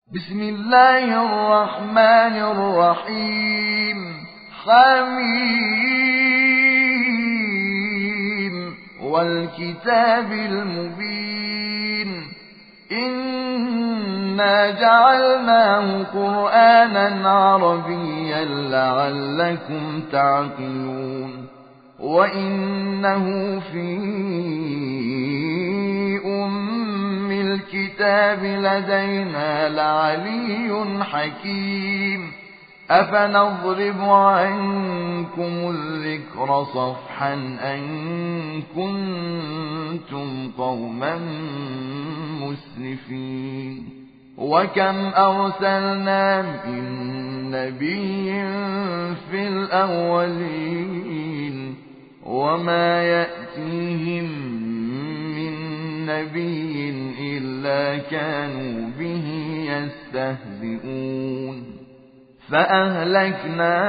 بسم الله الرحمن الرحيم. حميم والكتاب المبين. إنا جعلناه قرآنا عربيا لعلكم تعقلون. وإنه في الكتاب لدينا لعلي حكيم. أفنضرب عنكم الذكر صفحا أن كنتم قوما مسرفين. وكم أرسلنا من نبي في الأولين وما يأتيهم من نبي إلا كانوا به يستهزئون. فأهلكنا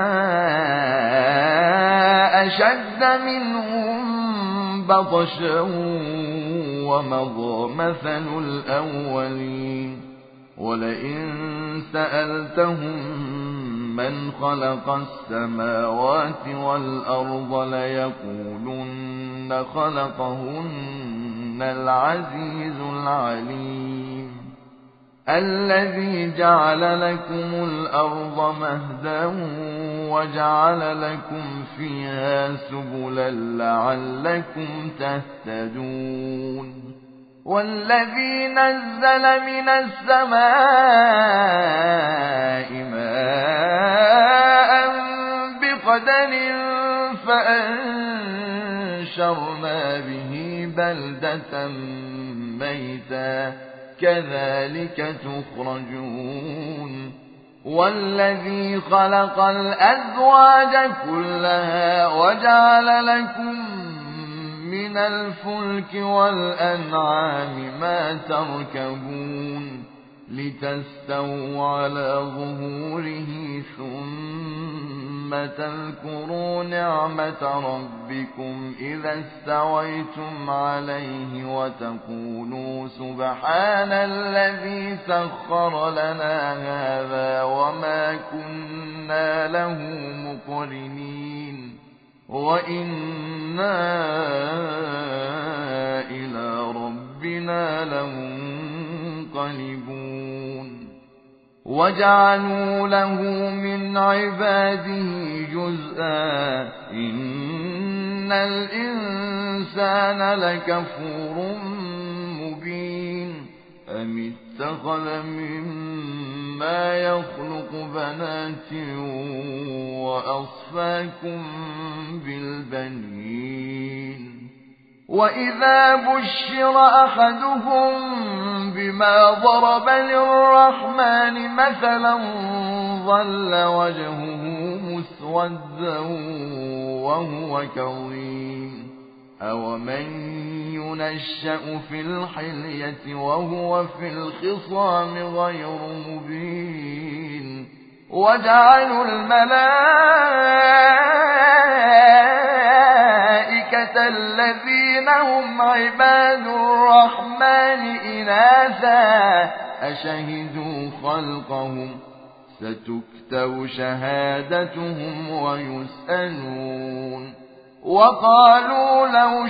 أشد منهم بطشا ومضى مثل الأولين. ولئن سألتهم من خلق السماوات والأرض ليقولن خلقهن العزيز العليم. الذي جعل لكم الأرض مهدا وجعل لكم فيها سبلا لعلكم تهتدون. والذي نزل من السماء ماء بقدر فأنشرنا به بلدة ميتا كذلك تخرجون. والذي خلق الأزواج كلها وجعل لكم من الفلك والأنعام ما تركبون لتستووا على ظهوره ثم تذكروا نعمة ربكم إذا استويتم عليه وتقولوا سبحان الذي سخر لنا هذا وما كنا له مقرنين وإنا إلى ربنا لمنقلبون. وجعلوا له من عباده جزءا إن الإنسان لكفور مبين. أم اتخذ مما يخلق بنات وأصفاكم بالبنين. وإذا بشر أحدهم بما ضرب للرحمن مثلا ظل وجهه مسودا وهو كظيم. أومن ينشأ في الحلية وهو في الخصام غير مبين. وجعلوا الملائكة الذين هم عباد الرحمن إناثا أشهدوا خلقهم ستكتب شهادتهم ويسألون. وقالوا لو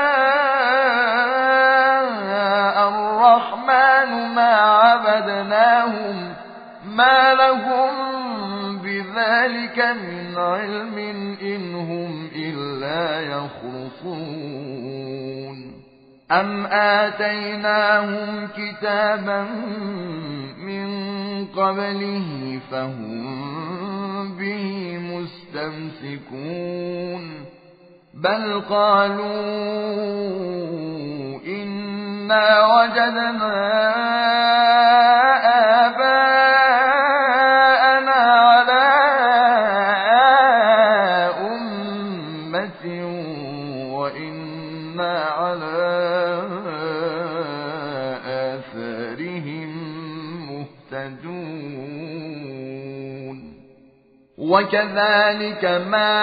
شاء الرحمن ما عبدناهم ما لهم بذلك من علم إن هم إلا يخرصون. أم آتيناهم كتابا من قبله فهم به مستمسكون. بل قالوا إنا وجدنا آباءنا على أمة وإنا على آثارهم مهتدون. وكذلك ما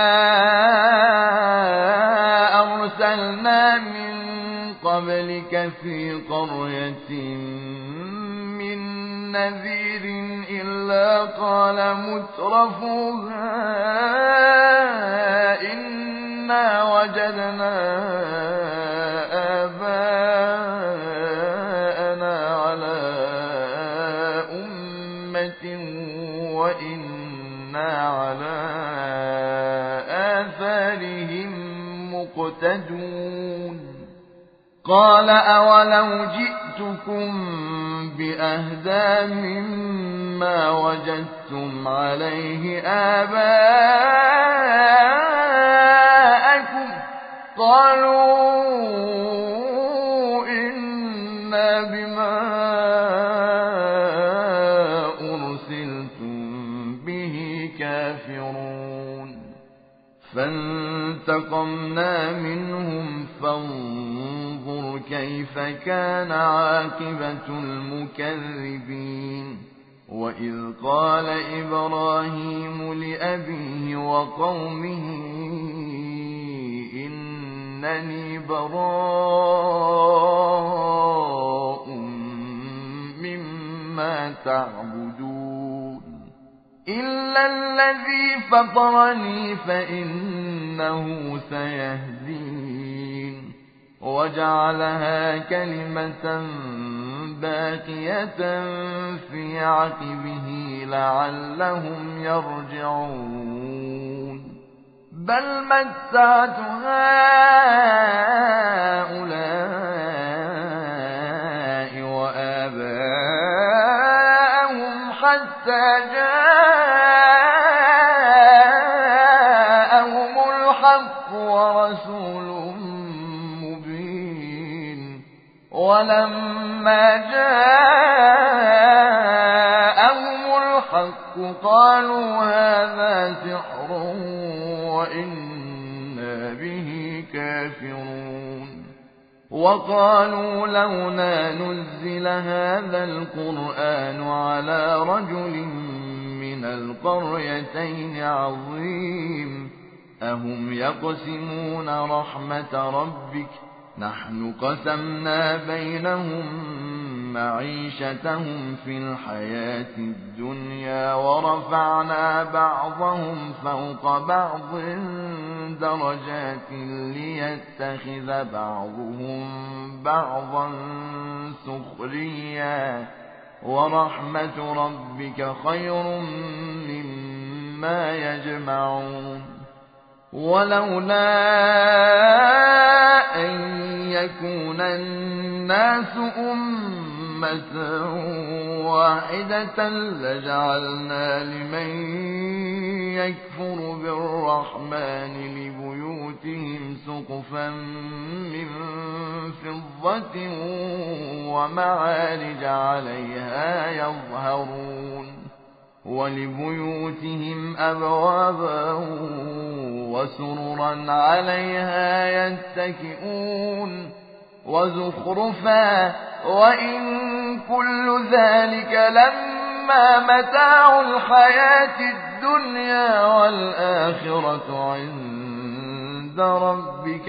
أرسلنا من قبلك في قرية من نذير إلا قال مترفوها إنا وجدنا آباءنا على أمة وإنا على آثارهم مقتدون قال أولو جئتكم بأهدى مما وجدتم عليه آباءكم قالوا إنا بما أرسلتم به كافرون فانتقمنا منهم فانظر كيف كان عاقبة المكذبين وإذ قال إبراهيم لأبيه وقومه إنني براء مما تعبدون إلا الذي فطرني فإنه سيهدين وجعلها كلمة باقية في عقبه لعلهم يرجعون بل متعت هؤلاء وآباءهم حتى جاءهم الحق ورسول مبين ولما جاءهم الحق قالوا هذا سحر وإنا به كافرون وقالوا لولا نزل هذا القرآن على رجل من القريتين عظيم أهم يقسمون رحمة ربك نحن قسمنا بينهم معيشتهم في الحياة الدنيا ورفعنا بعضهم فوق بعض درجات ليتخذ بعضهم بعضا سخريا ورحمة ربك خير مما يجمعون ولولا أن يكون الناس أمة واحدة لجعلنا لمن يكفر بالرحمن لبيوتهم سقفا من فضة ومعارج عليها يظهرون ولبيوتهم أبوابا وسررا عليها يتكئون وزخرفا وإن كل ذلك لما متاع الحياة الدنيا والآخرة عند ربك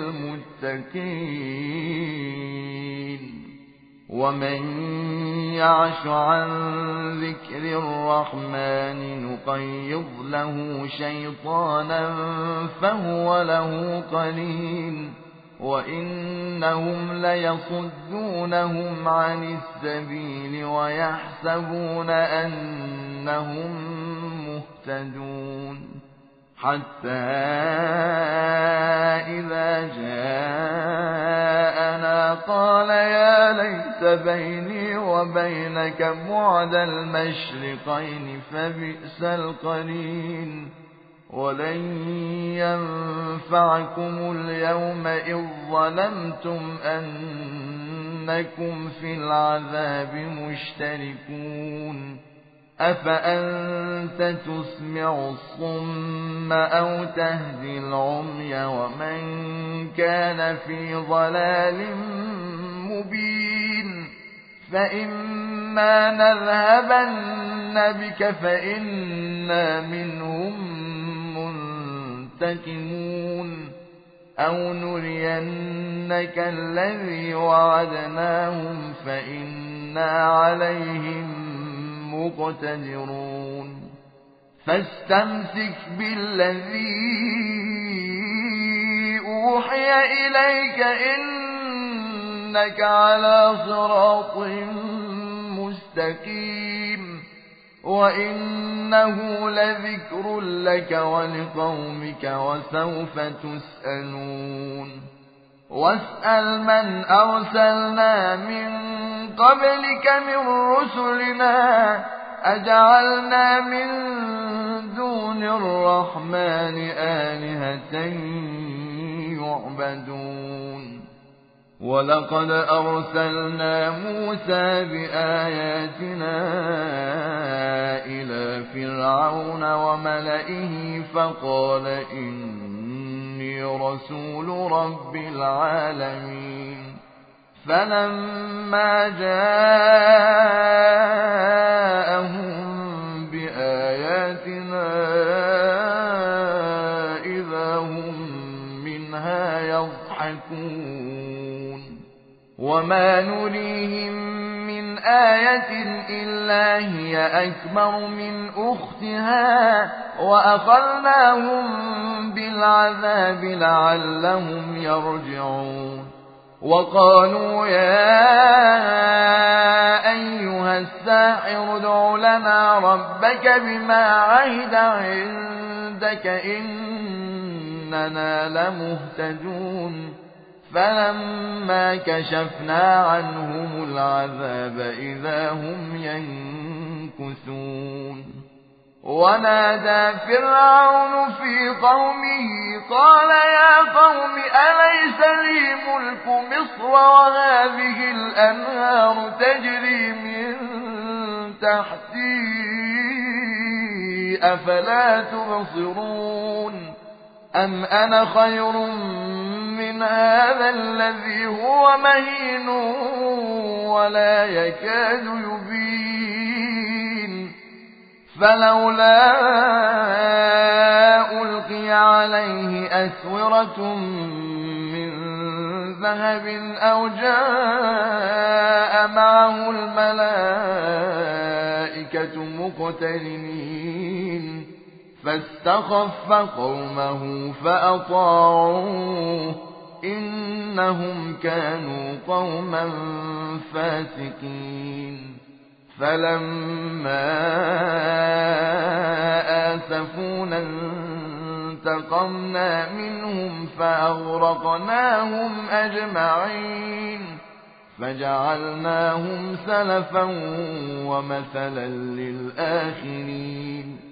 للمتقين ومن يعش عن ذكر الرحمن نقيض له شيطانا فهو له قرين وإنهم ليصدونهم عن السبيل ويحسبون أنهم مهتدون حتى إذا جاءنا قال يا ليت بيني وبينك بعد المشرقين فبئس القرين ولن ينفعكم اليوم إذ ظلمتم أنكم في العذاب مشتركون أفأنت تسمع الصم أو تهدي العمي ومن كان في ضلال مبين فإما نذهبن بك فإنا منهم منتقمون أو نرينك الذي وعدناهم فإنا عليهم مقتدرون فاستمسك بالذي أوحي إليك إنك على صراط مستقيم وإنه لذكر لك ولقومك وسوف تسألون واسأل من أرسلنا من قبلك من رسلنا أجعلنا من دون الرحمن آلهة يعبدون ولقد أرسلنا موسى بآياتنا إلى فرعون وملئه فقال إني رسول رب العالمين فلما جاءهم بآياتنا إذا هم منها يضحكون وما نريهم من آية إلا هي أكبر من أختها وأخذناهم بالعذاب لعلهم يرجعون وقالوا يا أيها الساحر ادع لنا ربك بما عهد عندك إننا لمهتدون فلما كشفنا عنهم العذاب إذا هم ينكثون ونادى فرعون في قومه قال يا قوم أليس لي ملك مصر وهذه الأنهار تجري من تحتي أفلا تبصرون أم أنا خير من هذا الذي هو مهين ولا يكاد يبين فلولا ألقي عليه أسورة من ذهب أو جاء معه الملائكة مقترنين فاستخف قومه فأطاعوه إنهم كانوا قوما فاسقين فلما آسفونا انتقمنا منهم فأغرقناهم أجمعين فجعلناهم سلفا ومثلا للآخرين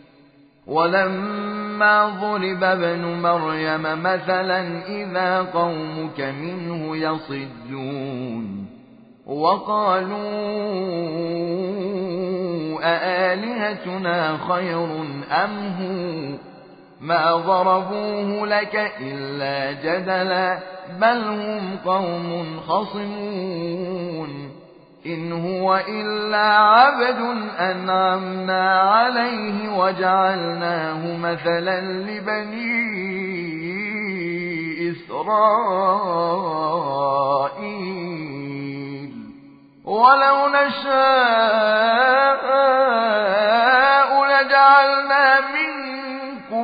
ولما ضرب ابن مريم مثلا إذا قومك منه يصدون وقالوا أآلهتنا خير أم هو ما ضربوه لك إلا جدلا بل هم قوم خصمون إن هو إلا عبد أنعمنا عليه وجعلناه مثلا لبني إسرائيل ولو نشاء لجعلنا منكم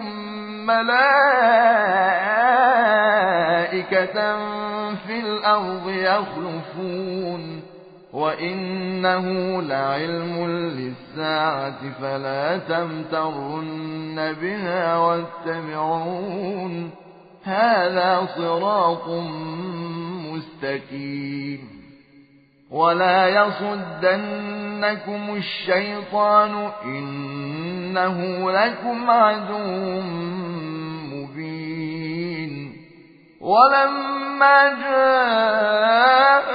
ملائكة في الأرض يخلفون وإنه لعلم للساعة فلا تمترن بها واتبعون هذا صراط مستقيم ولا يصدنكم الشيطان إنه لكم عدو مبين ولما جاء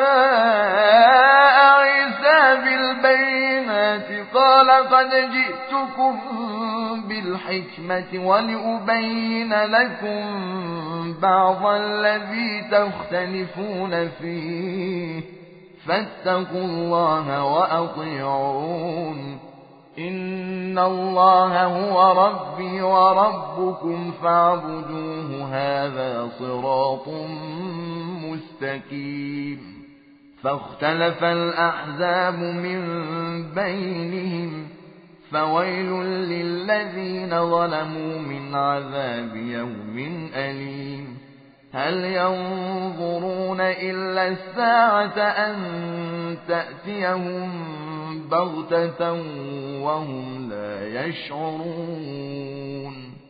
عيسى بالبينات قال قد جئتكم بالحكمة ولأبين لكم بعض الذي تختلفون فيه فاتقوا الله وأطيعون إن الله هو ربي وربكم فاعبدوه هذا صراط مستقيم فاختلف الأحزاب من بينهم فويل للذين ظلموا من عذاب يوم أليم هل ينظرون إلا الساعة أن تأتيهم بغتة وهم لا يشعرون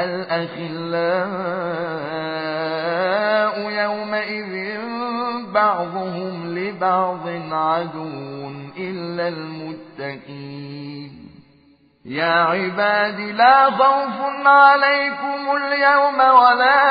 الأخلاء يومئذ بعضهم لبعض عدو إلا المتقين يا عباد لا خوف عليكم اليوم ولا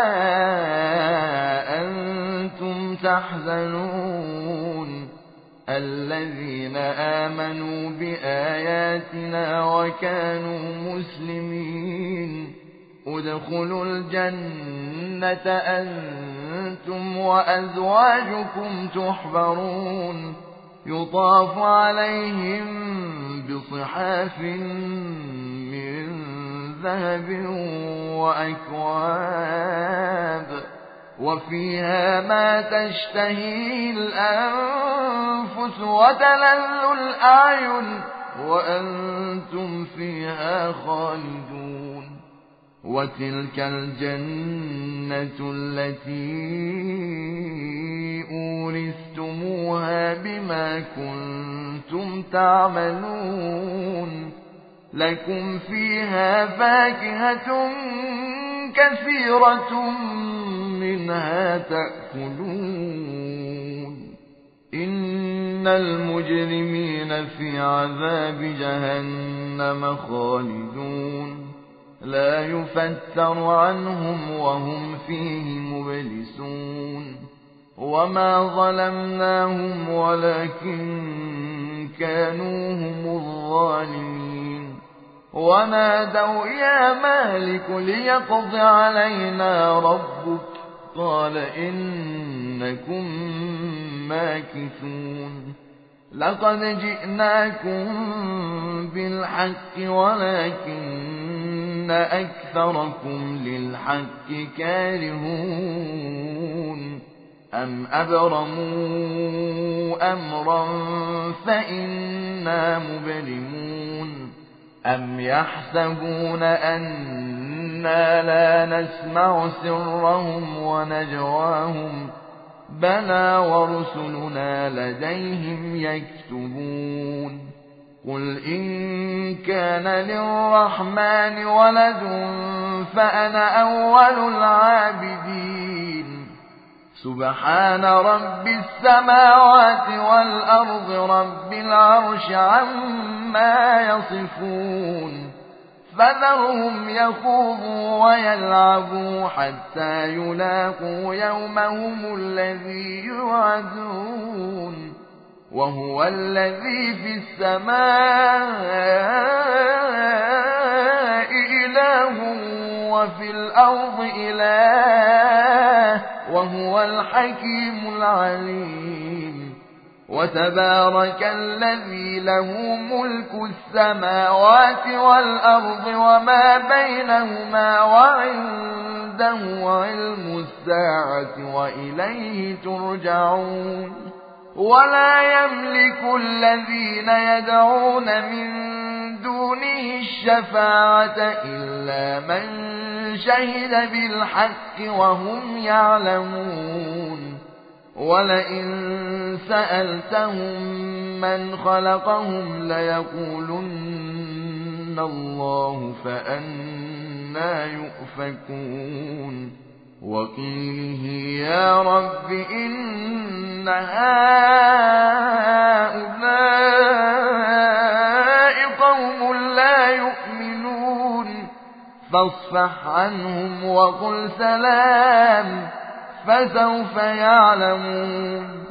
أنتم تحزنون الذين آمنوا بآياتنا وكانوا مسلمين ادخلوا الجنة أنتم وأزواجكم تحبرون يطاف عليهم بصحاف من ذهب وأكواب وفيها ما تشتهي الأنفس وتلذ الأعين وأنتم فيها خالدون وتلك الجنة التي أورثتموها بما كنتم تعملون لكم فيها فاكهة كثيرة منها تأكلون إن المجرمين في عذاب جهنم خالدون لا يفتر عنهم وهم فيه مبلسون وما ظلمناهم ولكن كانوا هم الظالمين ونادوا يا مالك ليقض علينا ربك قال إنكم ماكثون لقد جئناكم بالحق ولكن أكثركم للحق كارهون أم أبرموا أمرا فإنا مبرمون أم يحسبون أنا لا نسمع سرهم ونجواهم بلى ورسلنا لديهم يكتبون قل إن كان للرحمن ولد فأنا أول العابدين سبحان رب السماوات والأرض رب العرش عما يصفون فذرهم يخوضوا ويلعبوا حتى يلاقوا يومهم الذي يوعدون وهو الذي في السماء إله وفي الأرض إله وهو الحكيم العليم وتبارك الذي له ملك السماوات والأرض وما بينهما وعنده علم الساعة وإليه ترجعون ولا يملك الذين يدعون من دونه الشفاعة إلا من شهد بالحق وهم يعلمون ولئن سألتهم من خلقهم ليقولن الله فأنى يؤفكون وقيله يا رب إن هؤلاء قوم لا يؤمنون فاصفح عنهم وقل سلام فسوف يعلمون